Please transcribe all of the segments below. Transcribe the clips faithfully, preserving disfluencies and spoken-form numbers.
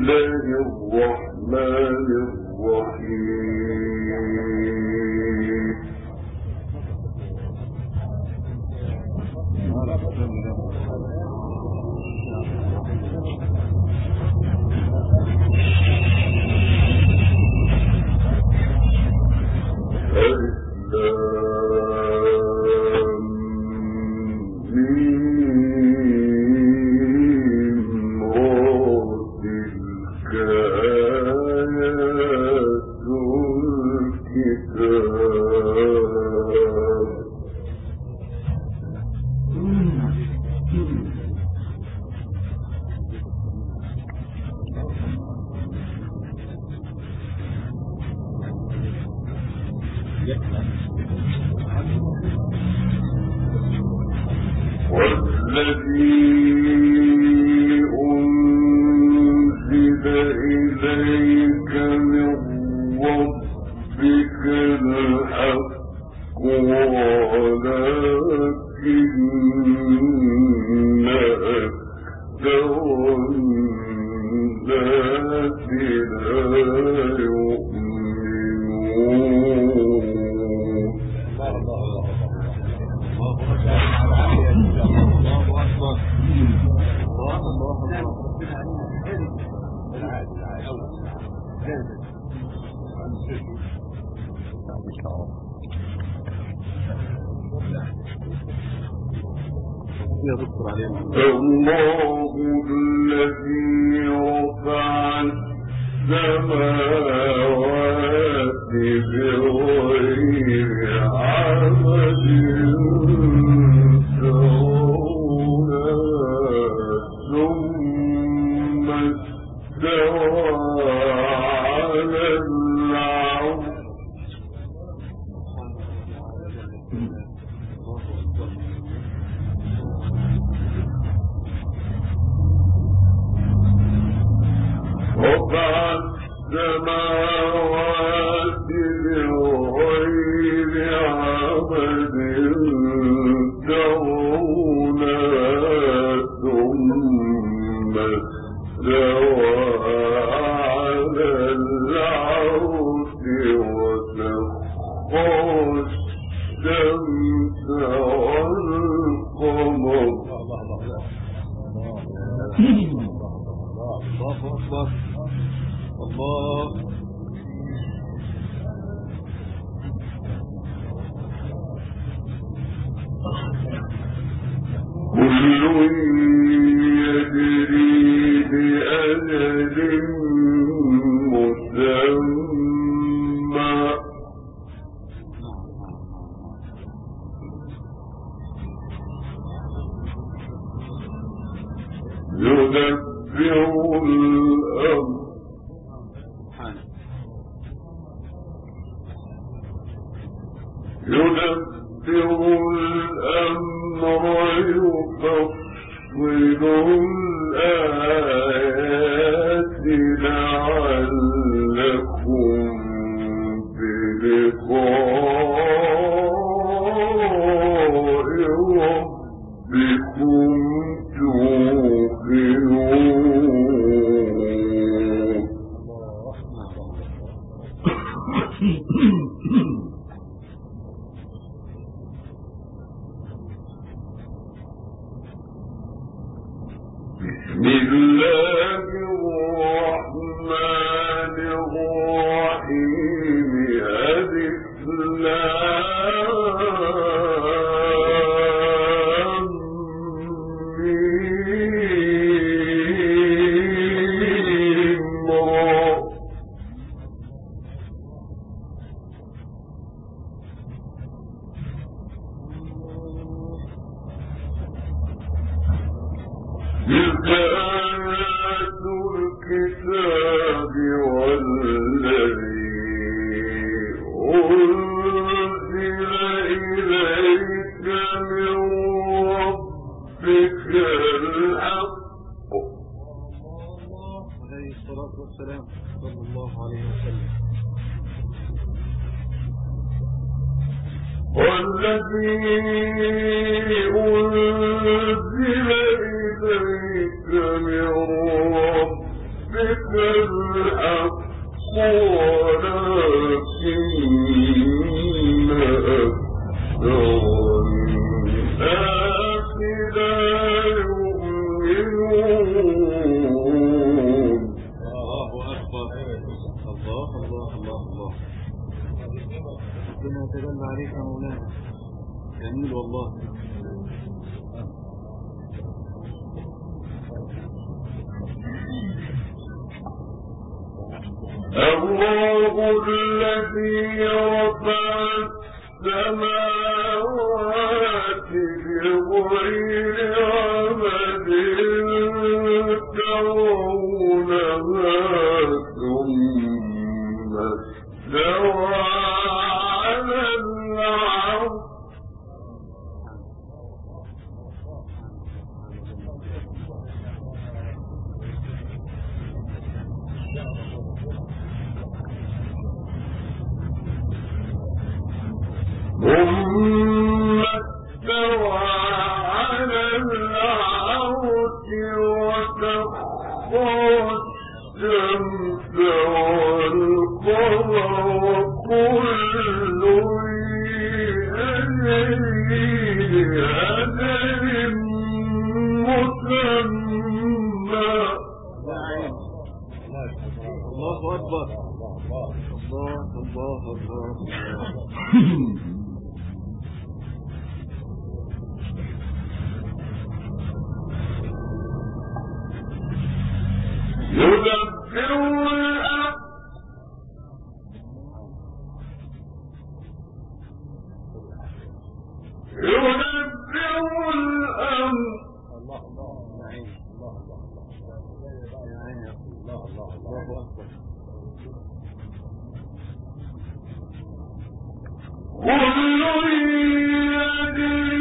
الله الذي رفع السماوات بغير عمد ترونها ثم استوى على العرش رفع السماوات بغير عمد ترونها ثم استوى على العرش وسخر الشمس والقمر الله أكبر الله كل يجري بأجل مسمى يدبر الأمر يدبر الأمر يفصل الآيات لعلكم بلقاء ربكم بسم الله الرحمن الرحيم ألف لام ميم را تلك آيات الكتاب والذي أنزل إليك من ربك الحق عليه الصلاة والسلام صلى الله عليه وسلم والذي أنزل إليك من ربك جميل والله. الله الذي رفع السماوات بغير عمد ترونها ثم استوى على العرش ثم استوى على العرش وسخر الشمس والقمر كل يجري لأجل مسمى. الله أكبر. الله الله الله. يدبر الأمر يدبر الأمر الله الله نعيم الله الله نعيم الله الله الله أكبر. كل يجري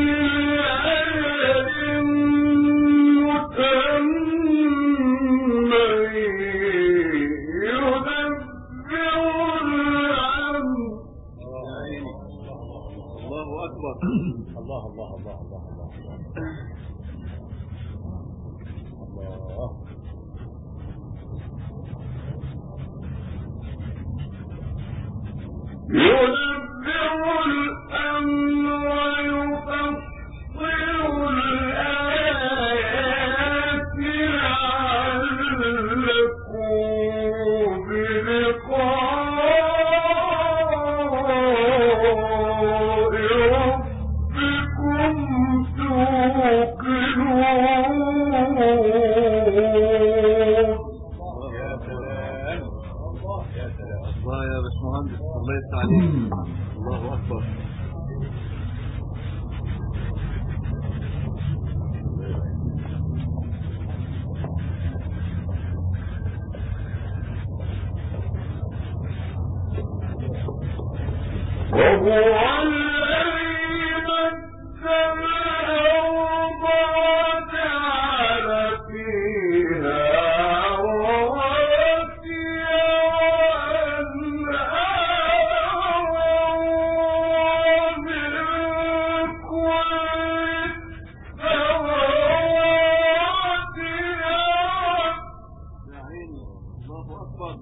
لأجل مسمى يدبر الأمر. الله أكبر. الله الله الله الله الله الله. يدبر الأمر ويفصل الآيات لعلكم بلقاء ربكم توقنون. يا سلام الله يا سلام الله يا باشمهندس الله يفتح عليك. الله أكبر. وهو الذي مد الأرض وجعل فيها رواسي وأنهارا من كل الثمرات. يا عيني الله أكبر.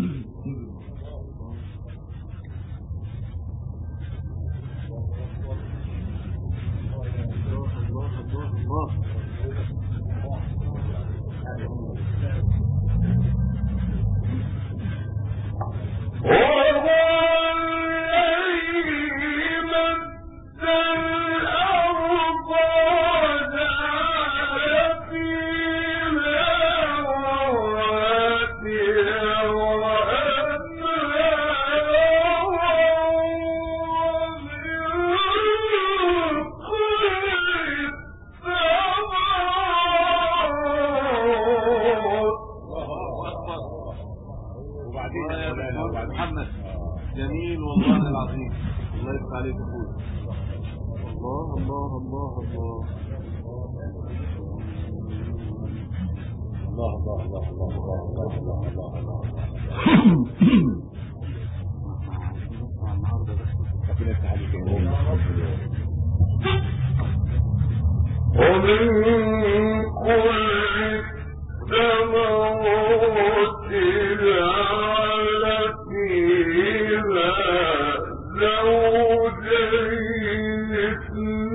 محمد جميل والله العظيم. الله يفتح عليك اخوي. الله الله الله الله الله الله الله الله الله الله الله. ومن كل الثمرات جعل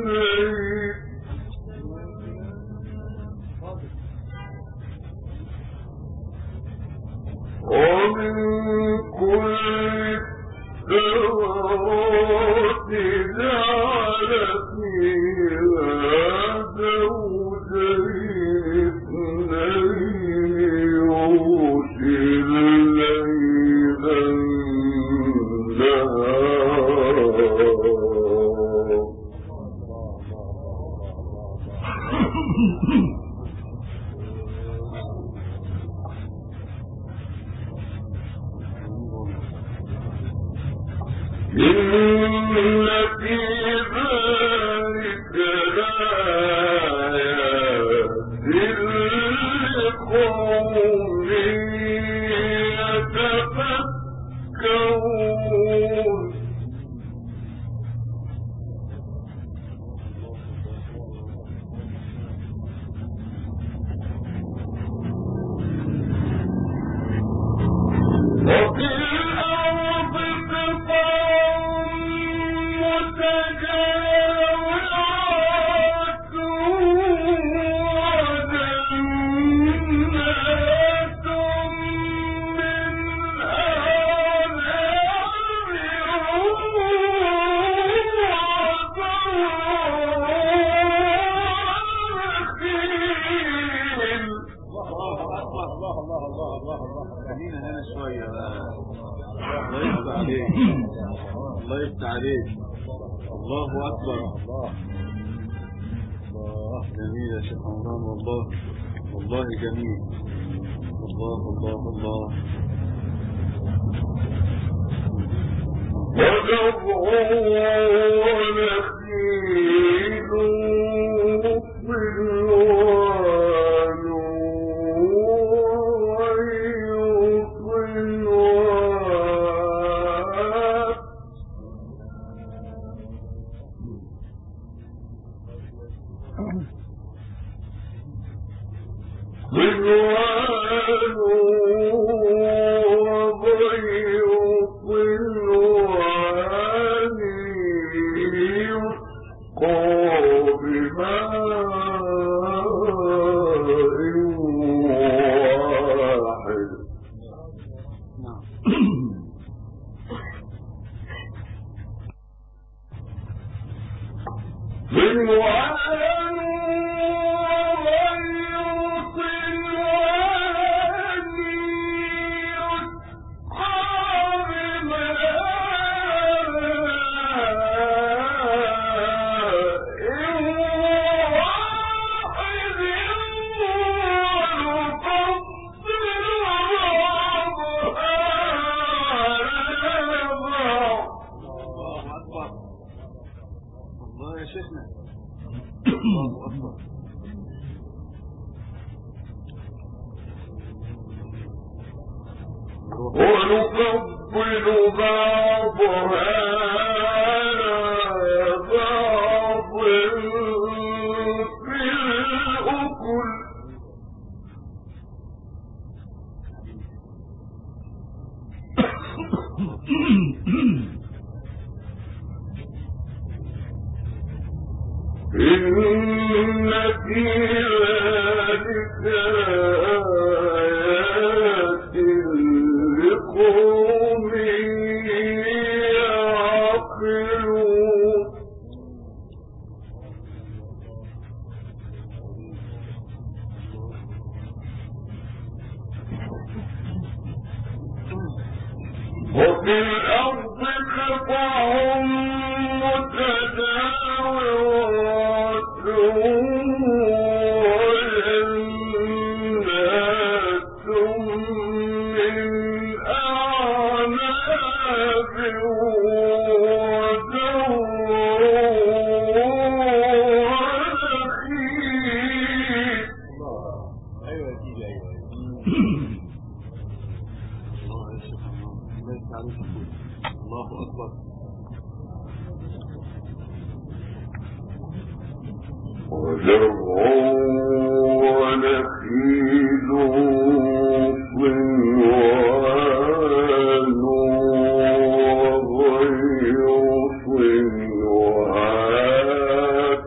وغير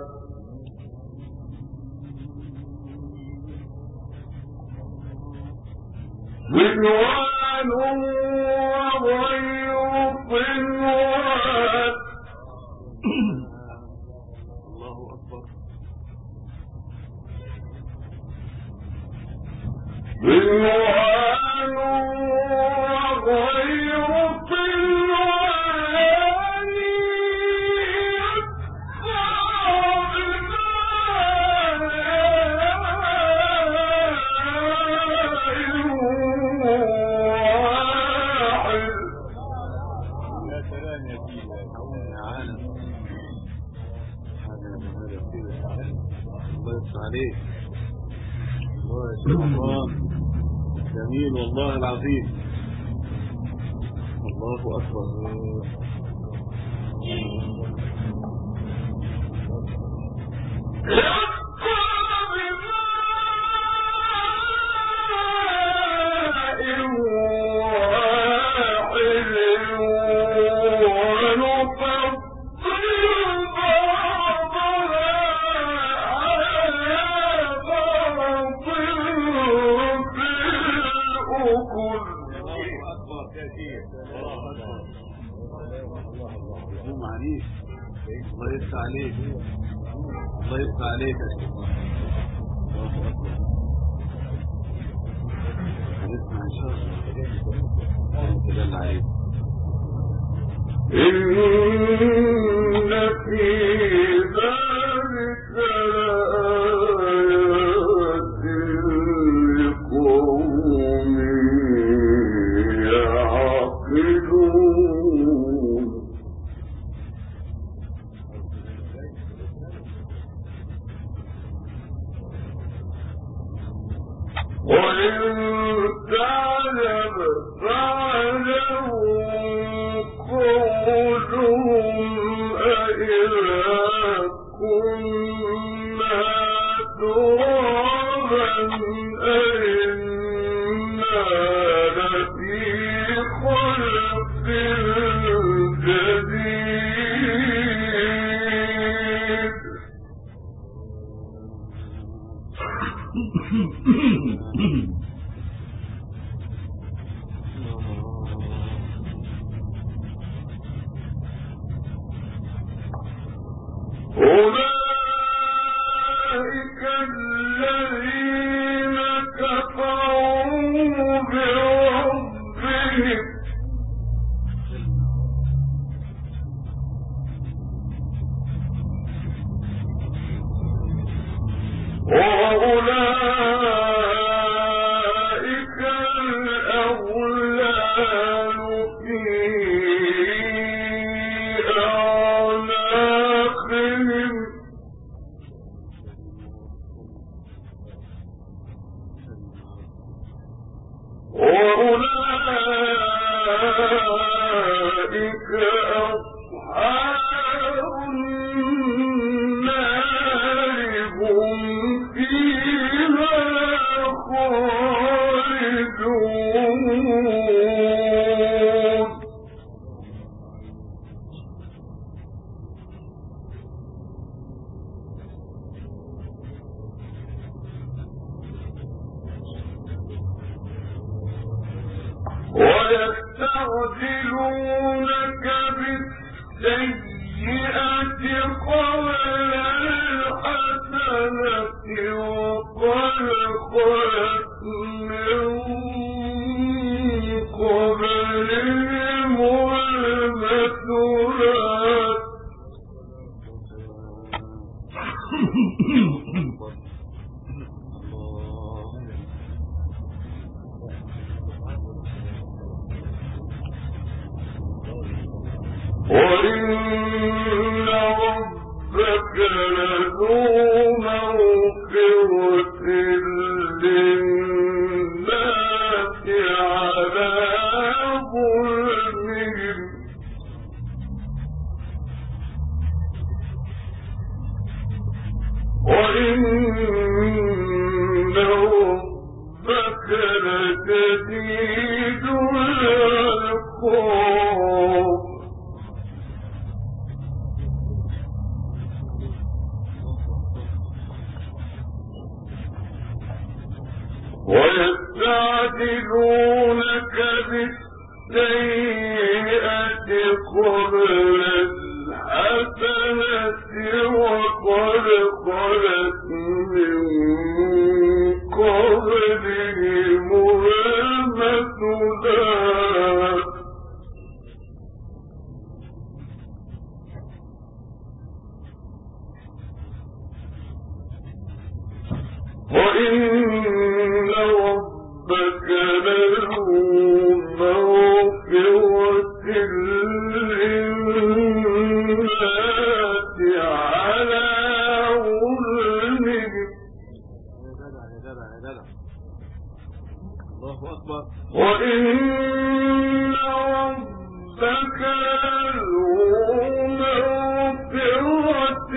صنوان وغير صنوان الله أكبر صنوان وغير صنوان عليك الله يا شيخ الله جميل والله العظيم الله أكبر الله يفتح عليك الله يفتح عليك يا شيخ الله أكبر هنسمع إن شاء الله تدل عليك إن في ذلك لآيات لقوم يعقلون وإن تعلم فاعلم قولهم أإذا كنا ترابا أإنا لفي خلق جديد أولئك الذين كفروا بربهم وأولئك الأغلال في أعناقهم وأولئك أصحاب النار هم فيها خالدون ويستعجلونك بالسيئة قبل الحسنة وقد خلت من قبلهم المثلات وإن ربك لذو مغفرة للناس على ظلمهم وإن ربك لشديد العقاب ويستعجلونك بالسيئة قبل الحسنة وقد خلت من قبلهم المثلات وإن ربك لذو مغفرة للناس على ظلمهم الله أكبر وإن ربك لذو مغفرة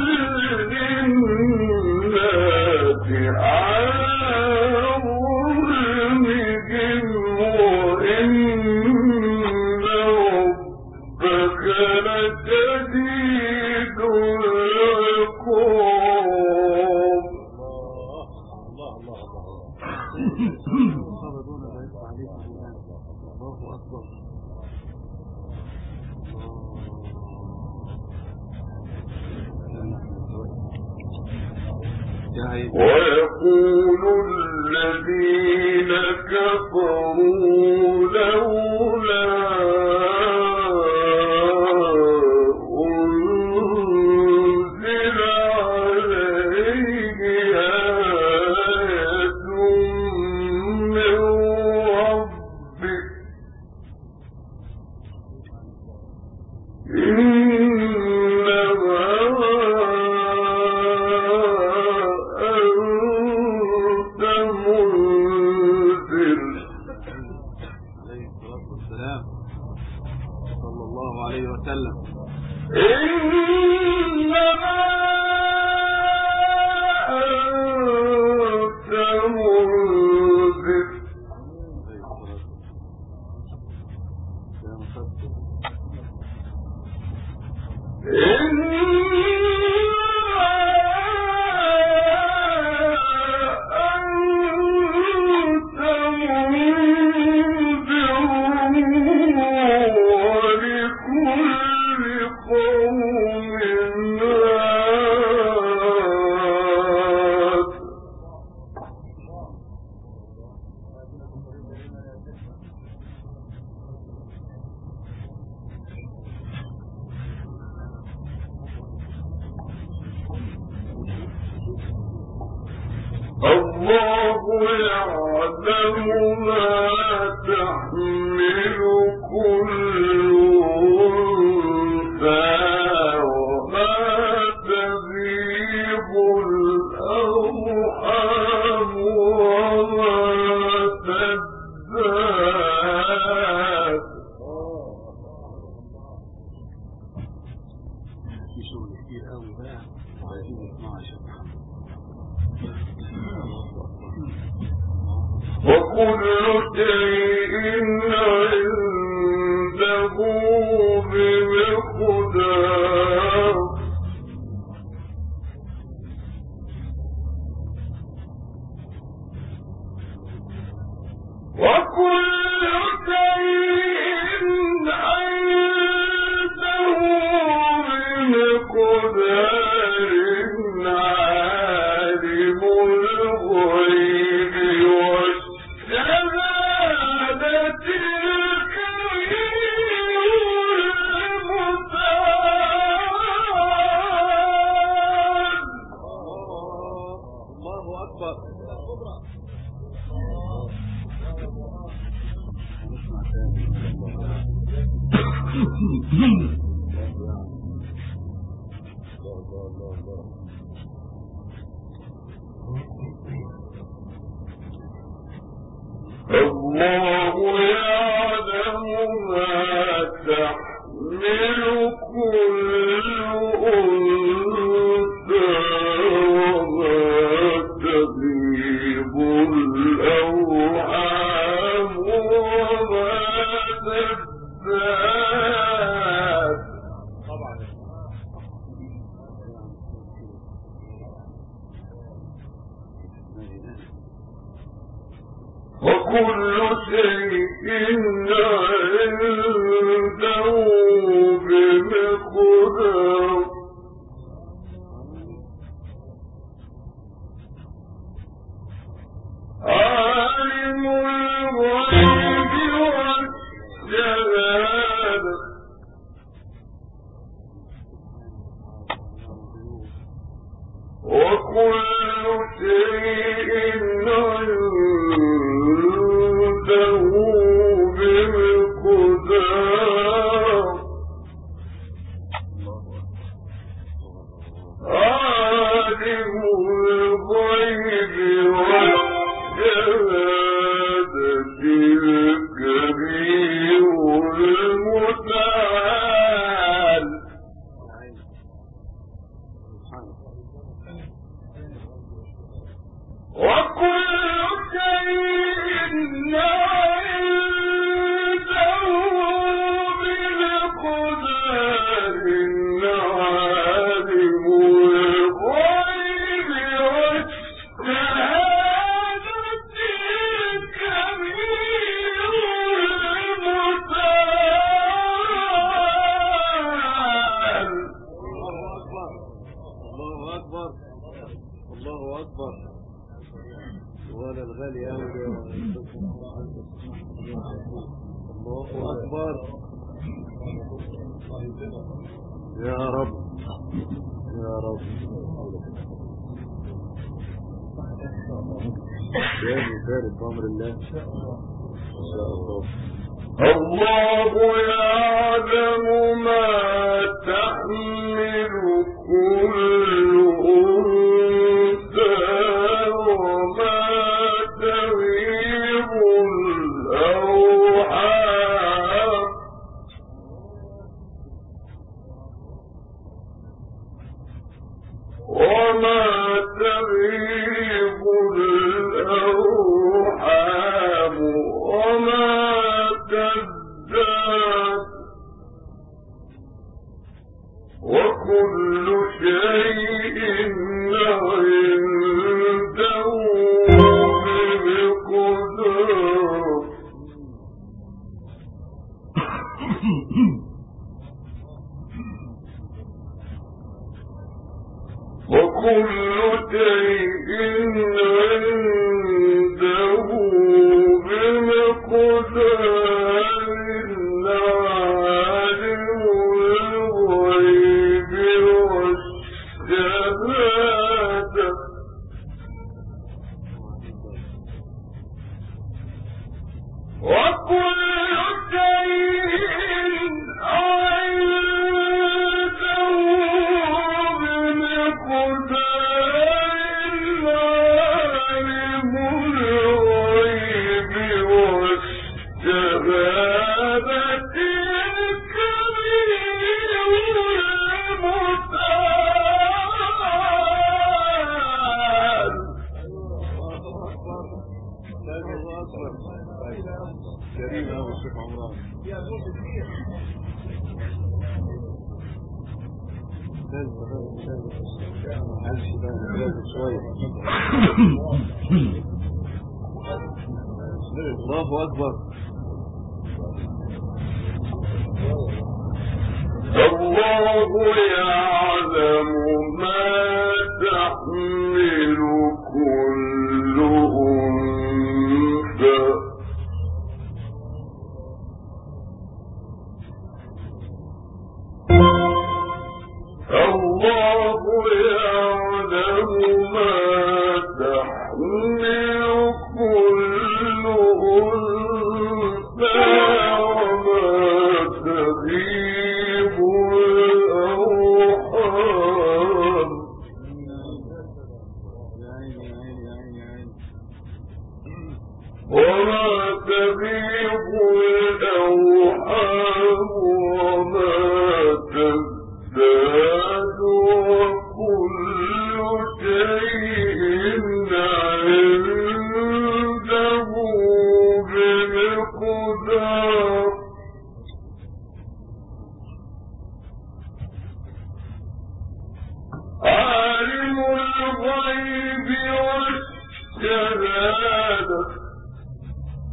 للناس على ظلمهم وإن ربك لشديد العقاب. الله الله الله أكبر. ويقول الذين كفروا لولا أنزل عليه آية من ربه الله يعلم ما تحمل كل أنثى وما تغيب الأرحام وما تزداد. في شغل كتير قوي بقى وعايزين نسمعها يا شيخ محمد. وكل شيء عنده بمقدار. وكل شيء عنده بمقدار. عالم الغيب والشهادة الكبير المتعال. الله أكبر. الله يعلم ما تحمل كل أنثى وما تغيب الأرحام وما تزداد. طبعا وكل شيء عنده بمقدار عالم الغيب والشهادة وكل شيء عنده بمقدار عالم الغيب والشهادة الكبير المتعال وكل شيء عنده بمقدار عالم الغيب والشهادة الكبير المتعال. الله أكبر الله أكبر ولا الغالي أوي الله أكبر يا رب يا رب يا مبارك بأمر الله إن شاء الله. الله يعلم ما تحمل كل أنثى وما تغيب الأرحام وما تغيب الأرحام وما تزداد وكل شيء عنده بمقدار وكل شيء عنده بمقدار عالم الغيب والشهادة وكل شيء عنده بمقدار عالم الغيب والشهادة الكبير المتعال. كريم أبو الشيخ عمران الله أكبر الله يعلم ما تحمل كل أنثى الله يعلم ما تحمل كل أنثى وما تغيب الأرحام وما تغيب الأرحام وما تزداد وكل شيء عنده بمقدار عالم الغيب والشهادة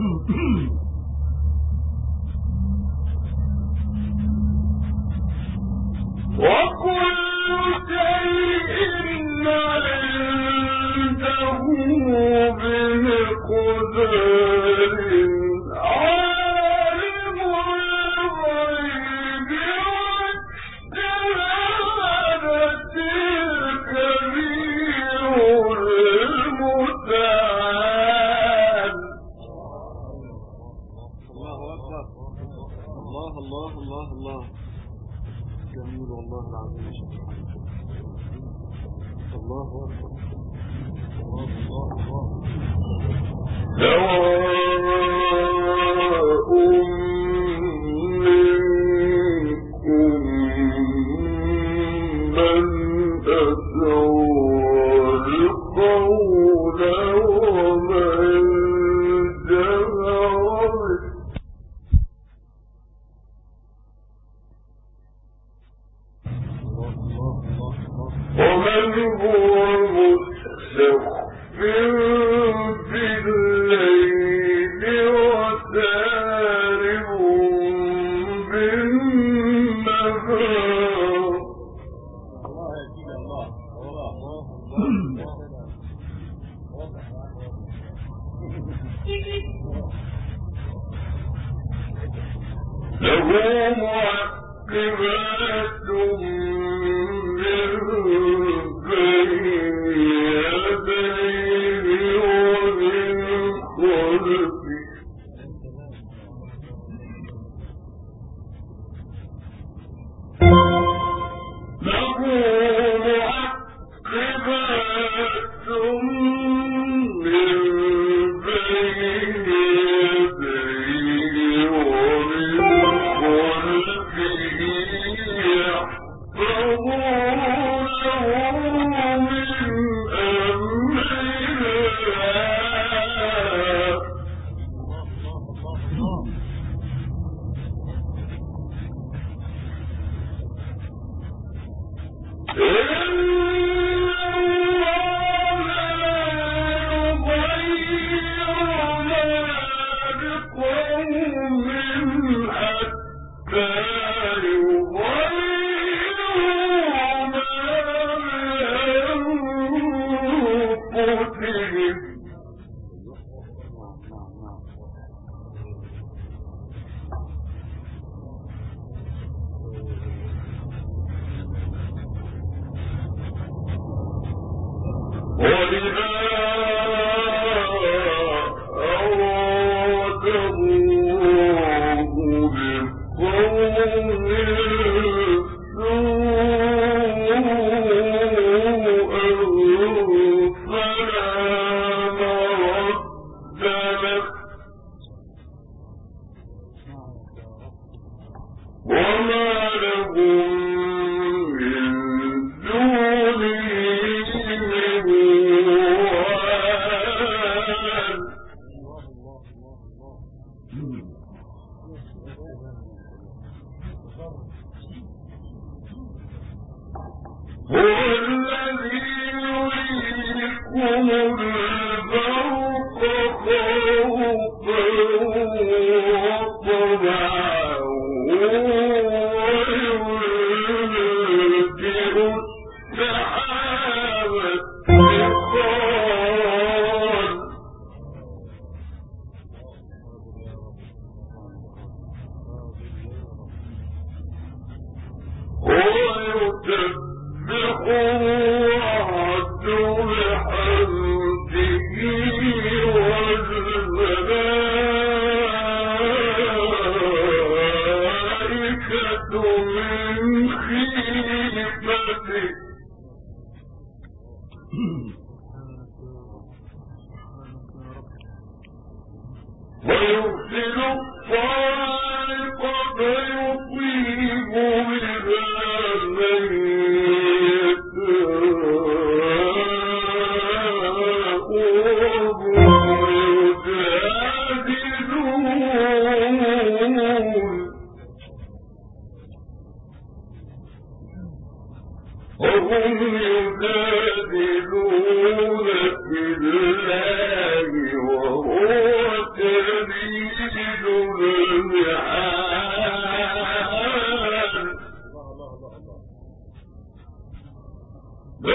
يجادلون في الله وهو كريم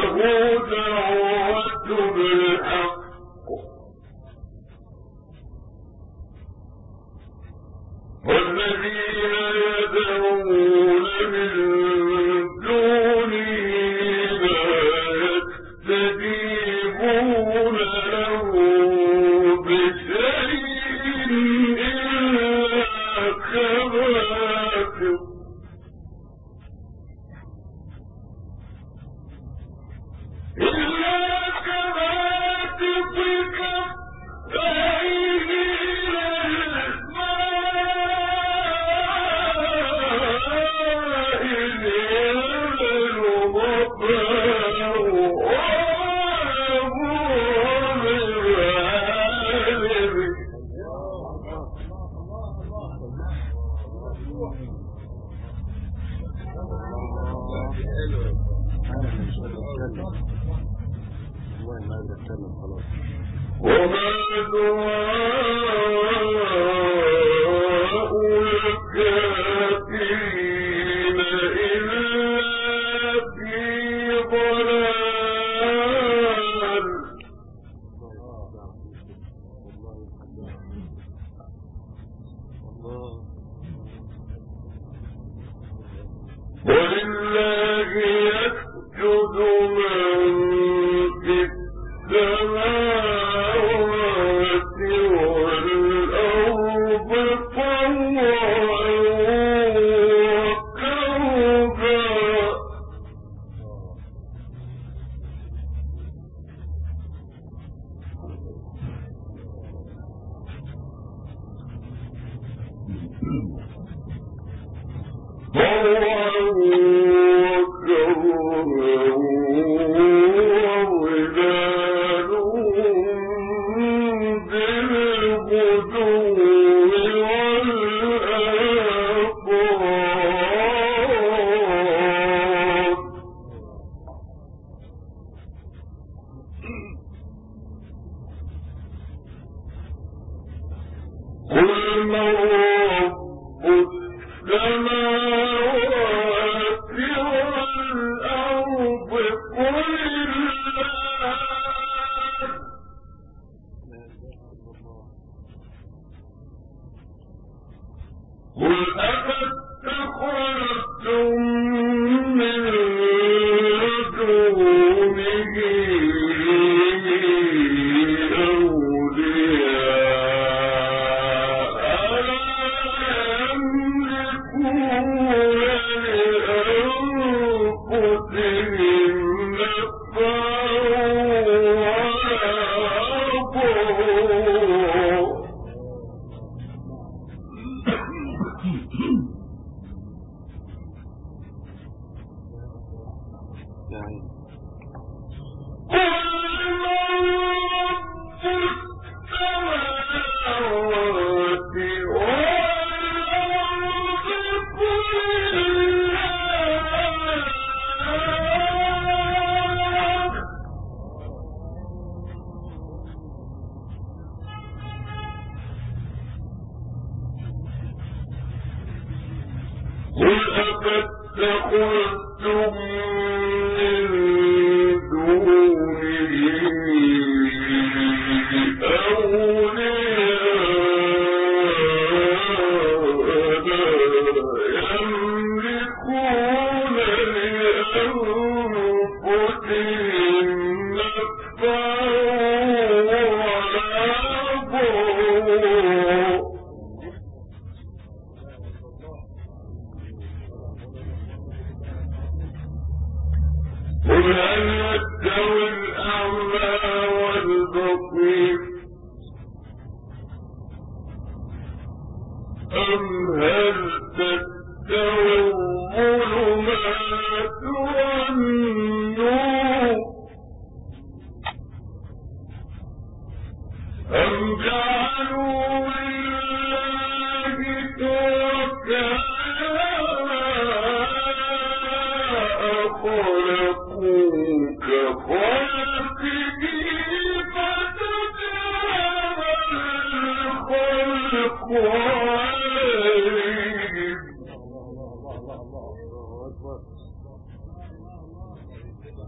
الله أكبر.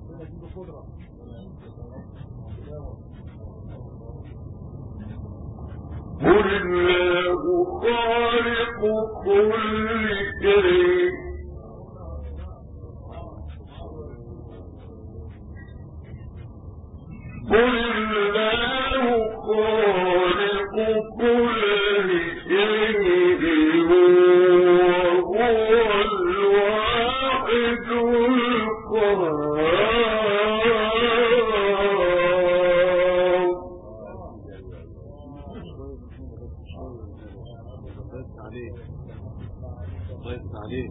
قل الله خالق كل شيء قل الله خالق كل شيء وهو الواحد القهار. ضيفت عليه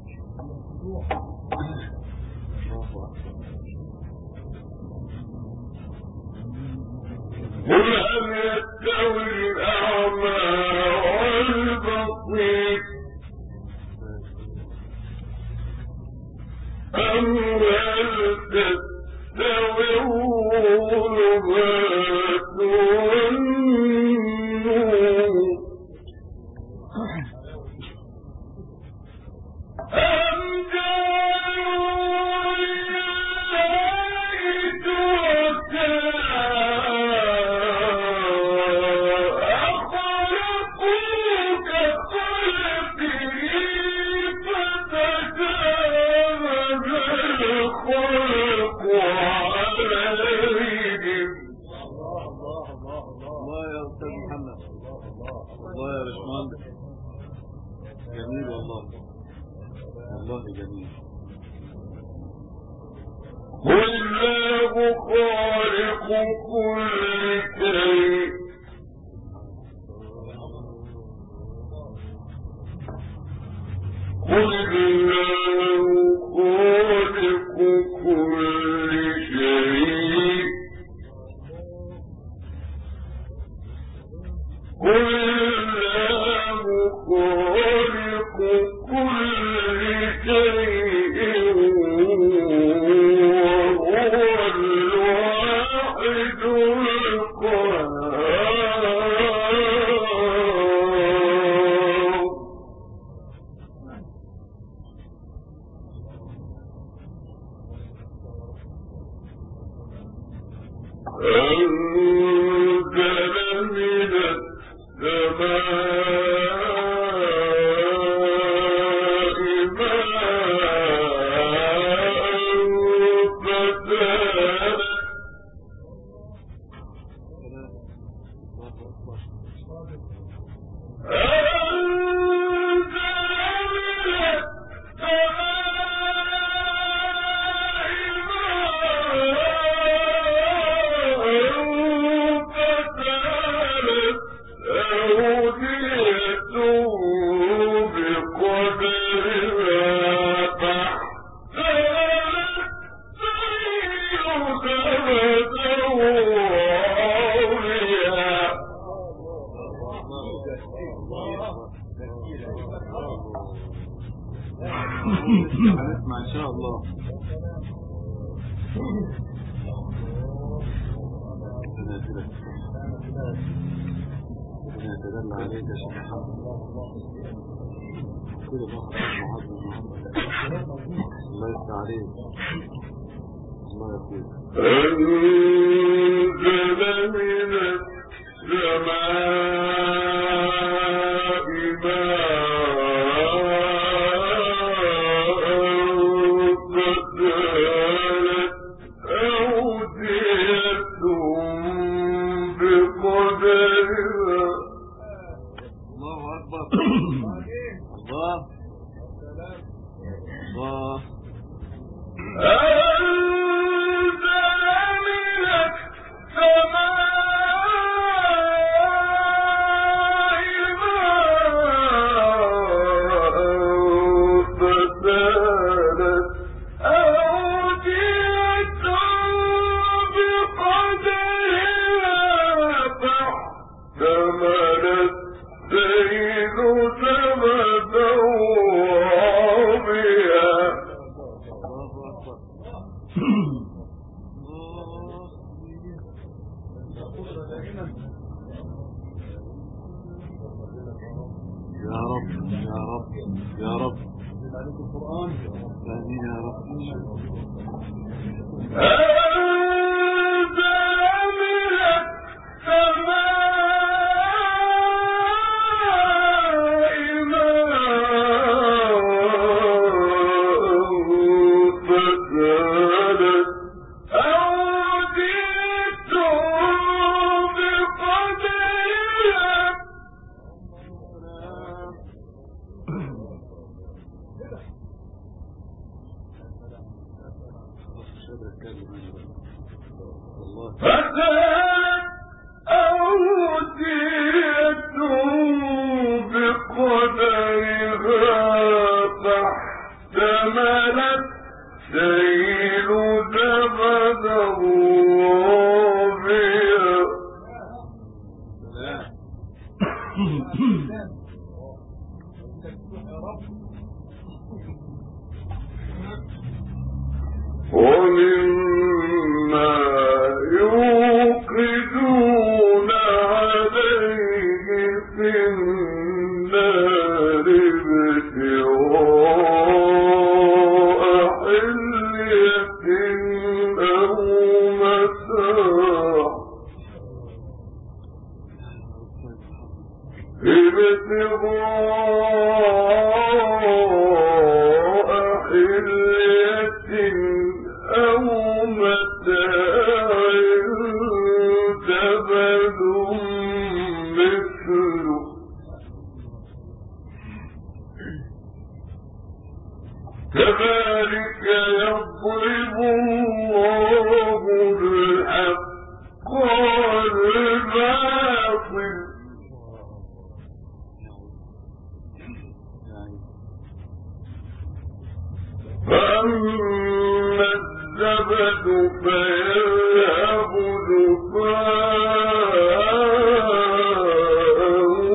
قل هل يستوي الأعمى والبصير أم هل تستوي الظلمات والنور أم جعلوا لله شركاء خلقوا كخلقه فتشابه الخلق عليهم. الله يا أستاذ محمد، الله يا باشمهندس، جميل والله، والله جميل. قل الله خالق كل شيء قل الله خالق كل شيء قل الله خالق كل شيء وهو الواحد القهار. أنزل من السماء ماء فسالت هنسمع إن شاء الله. ربنا يسلمك، ربنا يتدلى عليك يا شيخ محمد. كل واحد معاذ محمد، الله يفتح عليك، الله يقول. أنزل من السماء يا رب يا رب يا رب آمين يا رب. فسالت أودية بقدرها فاحتملت سيل زبدا رابيا ومما يوقدون عليه في النار ابتغاء حلية أو متاع ابتغاء حلية أو متاع زبد مثله كذلك يضرب الله الحق والباطل فأما الزبد فيذهب جفاء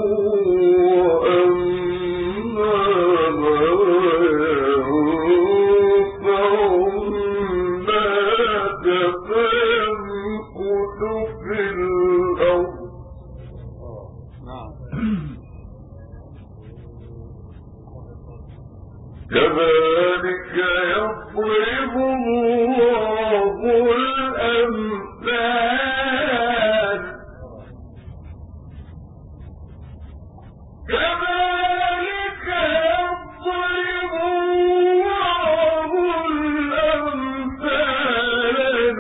وأما ما ينفع الناس فيمكث في الأرض كذلك يضرب الله الأمثال كذلك يضرب الله الأمثال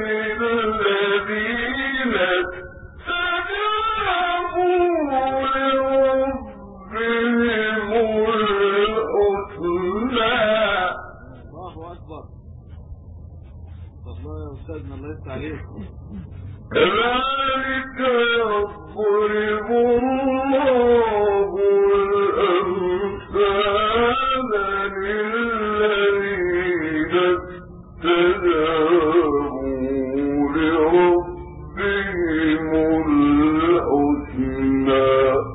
للذين استجابوا لربهم الحسنى. الله أكبر. الله يا أستاذنا الله يفتح عليك. كذلك يضرب الله الأمثال للذين استجابوا لربهم الحسنى.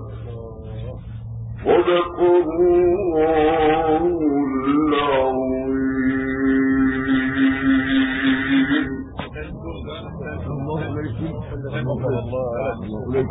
صدق الله العظيم.